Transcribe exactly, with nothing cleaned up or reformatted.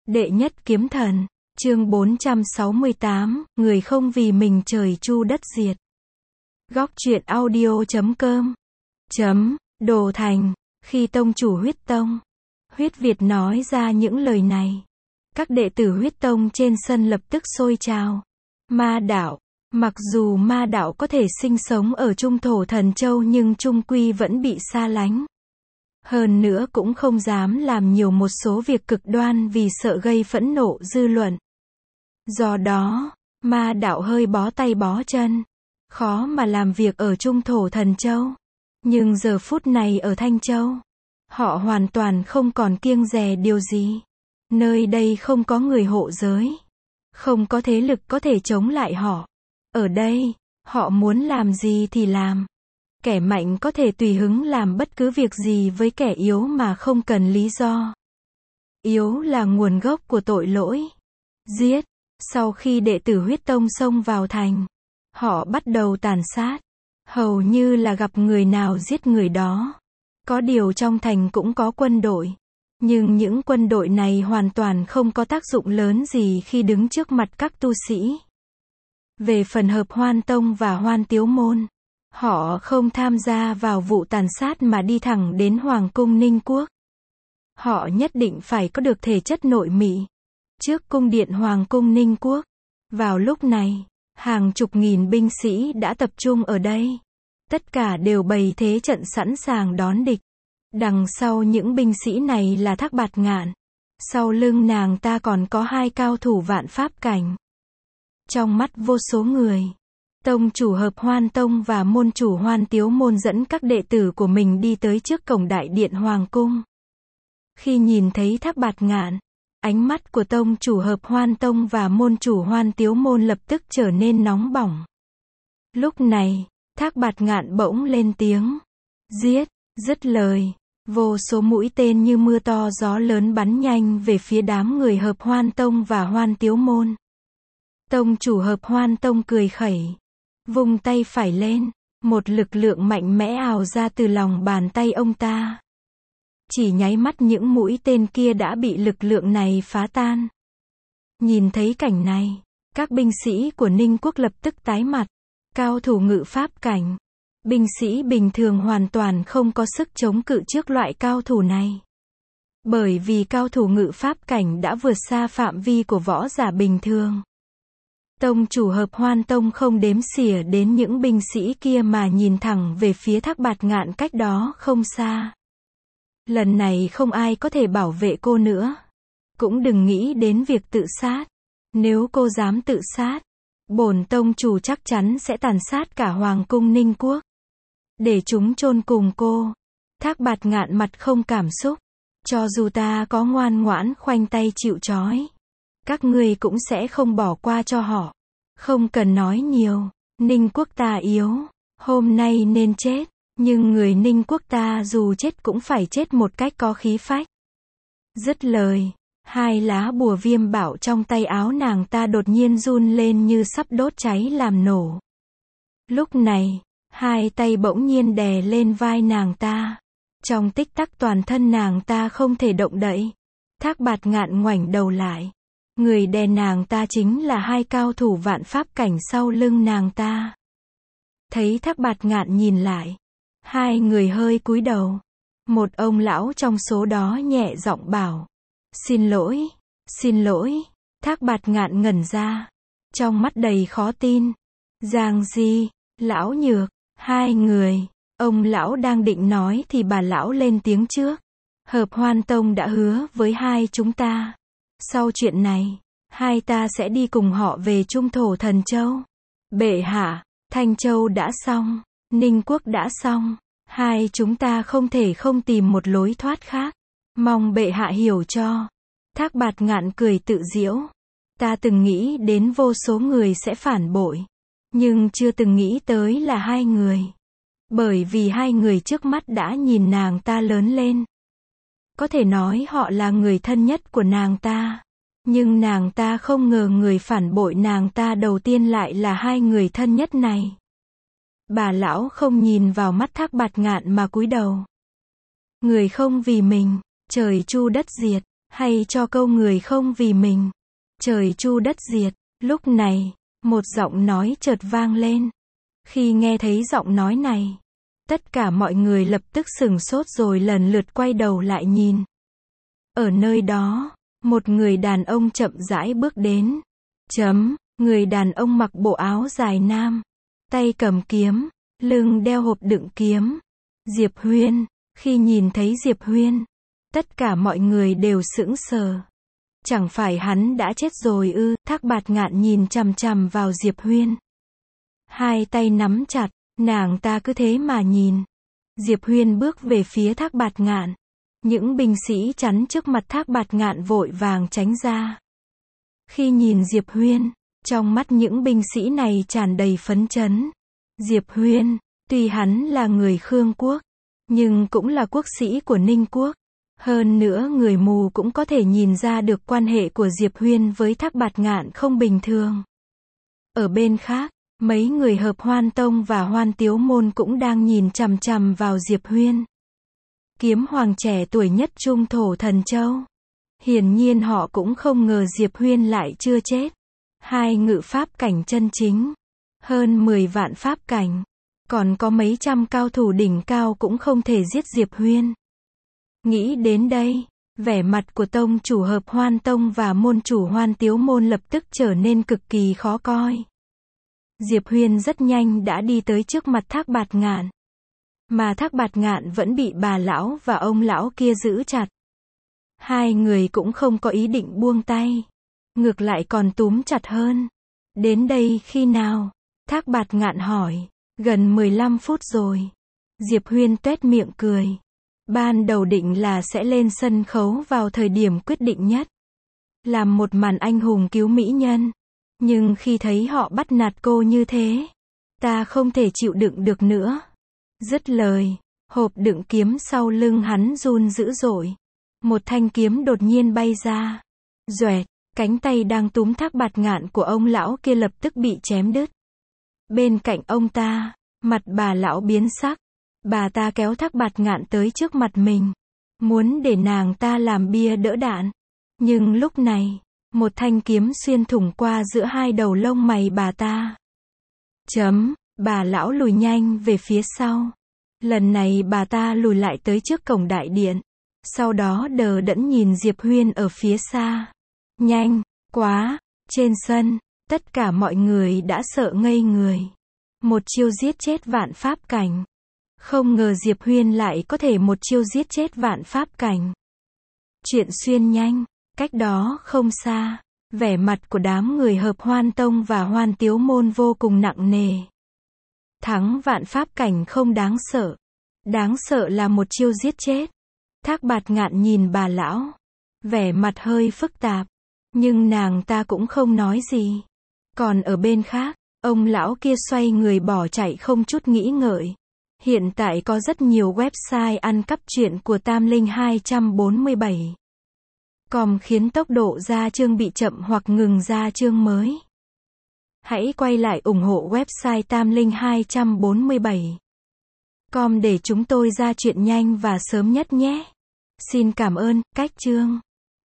Đệ nhất kiếm thần, chương bốn trăm sáu mươi tám, người không vì mình trời chu đất diệt. Góc truyện audio chấm com chấm, Đồ Thành, khi tông chủ huyết tông, huyết Việt nói ra những lời này. Các đệ tử huyết tông trên sân lập tức sôi trào. Ma đạo, mặc dù ma đạo có thể sinh sống ở trung thổ thần châu nhưng trung quy vẫn bị xa lánh. Hơn nữa cũng không dám làm nhiều một số việc cực đoan vì sợ gây phẫn nộ dư luận. Do đó, ma đạo hơi bó tay bó chân, khó mà làm việc ở trung thổ thần châu. Nhưng giờ phút này ở Thanh Châu, họ hoàn toàn không còn kiêng dè điều gì. Nơi đây không có người hộ giới, không có thế lực có thể chống lại họ. Ở đây, họ muốn làm gì thì làm. Kẻ mạnh có thể tùy hứng làm bất cứ việc gì với kẻ yếu mà không cần lý do. Yếu là nguồn gốc của tội lỗi. Giết. Sau khi đệ tử huyết tông xông vào thành, họ bắt đầu tàn sát. Hầu như là gặp người nào giết người đó. Có điều trong thành cũng có quân đội. Nhưng những quân đội này hoàn toàn không có tác dụng lớn gì khi đứng trước mặt các tu sĩ. Về phần Hợp Hoan Tông và Hoan Tiếu Môn, họ không tham gia vào vụ tàn sát mà đi thẳng đến Hoàng cung Ninh Quốc. Họ nhất định phải có được thể chất nội mị. Trước cung điện Hoàng cung Ninh Quốc, vào lúc này, hàng chục nghìn binh sĩ đã tập trung ở đây. Tất cả đều bày thế trận sẵn sàng đón địch. Đằng sau những binh sĩ này là Thác Bạt Ngạn. Sau lưng nàng ta còn có hai cao thủ vạn pháp cảnh. Trong mắt vô số người, tông chủ Hợp Hoan Tông và môn chủ Hoan Tiếu Môn dẫn các đệ tử của mình đi tới trước cổng đại điện Hoàng cung. Khi nhìn thấy Thác Bạt Ngạn, ánh mắt của tông chủ Hợp Hoan Tông và môn chủ Hoan Tiếu Môn lập tức trở nên nóng bỏng. Lúc này, Thác Bạt Ngạn bỗng lên tiếng. Giết, dứt lời. Vô số mũi tên như mưa to gió lớn bắn nhanh về phía đám người Hợp Hoan Tông và Hoan Tiếu Môn. Tông chủ Hợp Hoan Tông cười khẩy, vung tay phải lên, một lực lượng mạnh mẽ ào ra từ lòng bàn tay ông ta. Chỉ nháy mắt những mũi tên kia đã bị lực lượng này phá tan. Nhìn thấy cảnh này, các binh sĩ của Ninh Quốc lập tức tái mặt. Cao thủ ngự pháp cảnh, binh sĩ bình thường hoàn toàn không có sức chống cự trước loại cao thủ này. Bởi vì cao thủ ngự pháp cảnh đã vượt xa phạm vi của võ giả bình thường. Tông chủ Hợp Hoan Tông không đếm xỉa đến những binh sĩ kia mà nhìn thẳng về phía Thác Bạt Ngạn cách đó không xa. Lần này không ai có thể bảo vệ cô nữa. Cũng đừng nghĩ đến việc tự sát. Nếu cô dám tự sát, bổn tông chủ chắc chắn sẽ tàn sát cả Hoàng cung Ninh Quốc. Để chúng chôn cùng cô. Thác Bạt Ngạn mặt không cảm xúc. Cho dù ta có ngoan ngoãn khoanh tay chịu trói, các ngươi cũng sẽ không bỏ qua cho họ. Không cần nói nhiều. Ninh Quốc ta yếu, hôm nay nên chết. Nhưng người Ninh Quốc ta dù chết cũng phải chết một cách có khí phách. Dứt lời, hai lá bùa viêm bảo trong tay áo nàng ta đột nhiên run lên như sắp đốt cháy làm nổ. Lúc này, hai tay bỗng nhiên đè lên vai nàng ta. Trong tích tắc toàn thân nàng ta không thể động đậy. Thác Bạt Ngạn ngoảnh đầu lại. Người đè nàng ta chính là hai cao thủ vạn pháp cảnh sau lưng nàng ta. Thấy Thác Bạt Ngạn nhìn lại, hai người hơi cúi đầu. Một ông lão trong số đó nhẹ giọng bảo. Xin lỗi, xin lỗi. Thác Bạt Ngạn ngẩn ra. Trong mắt đầy khó tin. Giang Di, lão Nhược, hai người. Ông lão đang định nói thì bà lão lên tiếng trước. Hợp Hoan Tông đã hứa với hai chúng ta. Sau chuyện này, hai ta sẽ đi cùng họ về trung thổ thần châu. Bệ hạ, Thanh Châu đã xong, Ninh Quốc đã xong. Hai chúng ta không thể không tìm một lối thoát khác. Mong bệ hạ hiểu cho. Thác Bạt Ngạn cười tự giễu. Ta từng nghĩ đến vô số người sẽ phản bội. Nhưng chưa từng nghĩ tới là hai người. Bởi vì hai người trước mắt đã nhìn nàng ta lớn lên. Có thể nói họ là người thân nhất của nàng ta. Nhưng nàng ta không ngờ người phản bội nàng ta đầu tiên lại là hai người thân nhất này. Bà lão không nhìn vào mắt Thác Bạt Ngạn mà cúi đầu. Người không vì mình, trời chu đất diệt. Hay cho câu người không vì mình, trời chu đất diệt. Lúc này, một giọng nói chợt vang lên. Khi nghe thấy giọng nói này, tất cả mọi người lập tức sửng sốt rồi lần lượt quay đầu lại nhìn. Ở nơi đó, một người đàn ông chậm rãi bước đến. Chấm, người đàn ông mặc bộ áo dài nam, tay cầm kiếm, lưng đeo hộp đựng kiếm. Diệp Huyên. Khi nhìn thấy Diệp Huyên, tất cả mọi người đều sững sờ. Chẳng phải hắn đã chết rồi ư? Thác Bạt Ngạn nhìn chằm chằm vào Diệp Huyên. Hai tay nắm chặt, nàng ta cứ thế mà nhìn. Diệp Huyên bước về phía Thác Bạt Ngạn. Những binh sĩ chắn trước mặt Thác Bạt Ngạn vội vàng tránh ra. Khi nhìn Diệp Huyên, trong mắt những binh sĩ này tràn đầy phấn chấn. Diệp Huyên, tuy hắn là người Khương quốc, nhưng cũng là quốc sĩ của Ninh quốc. Hơn nữa người mù cũng có thể nhìn ra được quan hệ của Diệp Huyên với Thác Bạt Ngạn không bình thường. Ở bên khác, mấy người Hợp Hoan Tông và Hoan Tiếu Môn cũng đang nhìn chằm chằm vào Diệp Huyên. Kiếm hoàng trẻ tuổi nhất Trung Thổ Thần Châu. Hiển nhiên họ cũng không ngờ Diệp Huyên lại chưa chết. Hai ngự pháp cảnh chân chính, hơn mười vạn pháp cảnh, còn có mấy trăm cao thủ đỉnh cao cũng không thể giết Diệp Huyên. Nghĩ đến đây, vẻ mặt của tông chủ Hợp Hoan Tông và môn chủ Hoan Tiếu Môn lập tức trở nên cực kỳ khó coi. Diệp Huyên rất nhanh đã đi tới trước mặt Thác Bạt Ngạn. Mà Thác Bạt Ngạn vẫn bị bà lão và ông lão kia giữ chặt. Hai người cũng không có ý định buông tay. Ngược lại còn túm chặt hơn. Đến đây khi nào? Thác Bạt Ngạn hỏi. Gần mười lăm phút rồi. Diệp Huyên tuét miệng cười. Ban đầu định là sẽ lên sân khấu vào thời điểm quyết định nhất. Làm một màn anh hùng cứu mỹ nhân. Nhưng khi thấy họ bắt nạt cô như thế, ta không thể chịu đựng được nữa. Dứt lời, hộp đựng kiếm sau lưng hắn run dữ dội. Một thanh kiếm đột nhiên bay ra. Doẹt, cánh tay đang túm Thác Bạt Ngạn của ông lão kia lập tức bị chém đứt. Bên cạnh ông ta, mặt bà lão biến sắc. Bà ta kéo Thác Bạt Ngạn tới trước mặt mình, muốn để nàng ta làm bia đỡ đạn. Nhưng lúc này, một thanh kiếm xuyên thủng qua giữa hai đầu lông mày bà ta. Chấm, bà lão lùi nhanh về phía sau. Lần này bà ta lùi lại tới trước cổng đại điện. Sau đó đờ đẫn nhìn Diệp Huyên ở phía xa. Nhanh, quá, trên sân, tất cả mọi người đã sợ ngây người. Một chiêu giết chết vạn pháp cảnh. Không ngờ Diệp Huyên lại có thể một chiêu giết chết vạn pháp cảnh. Chuyện xuyên nhanh, cách đó không xa, vẻ mặt của đám người Hợp Hoan Tông và Hoan Tiếu Môn vô cùng nặng nề. Thắng vạn pháp cảnh không đáng sợ. Đáng sợ là một chiêu giết chết. Thác Bạt Ngạn nhìn bà lão, vẻ mặt hơi phức tạp, nhưng nàng ta cũng không nói gì. Còn ở bên khác, ông lão kia xoay người bỏ chạy không chút nghĩ ngợi. Hiện tại có rất nhiều website ăn cắp truyện của Tam Linh hai bốn bảy. Com khiến tốc độ ra chương bị chậm hoặc ngừng ra chương mới. Hãy quay lại ủng hộ website Tam Linh hai bốn bảy. Com để chúng tôi ra chuyện nhanh và sớm nhất nhé. Xin cảm ơn, cách chương.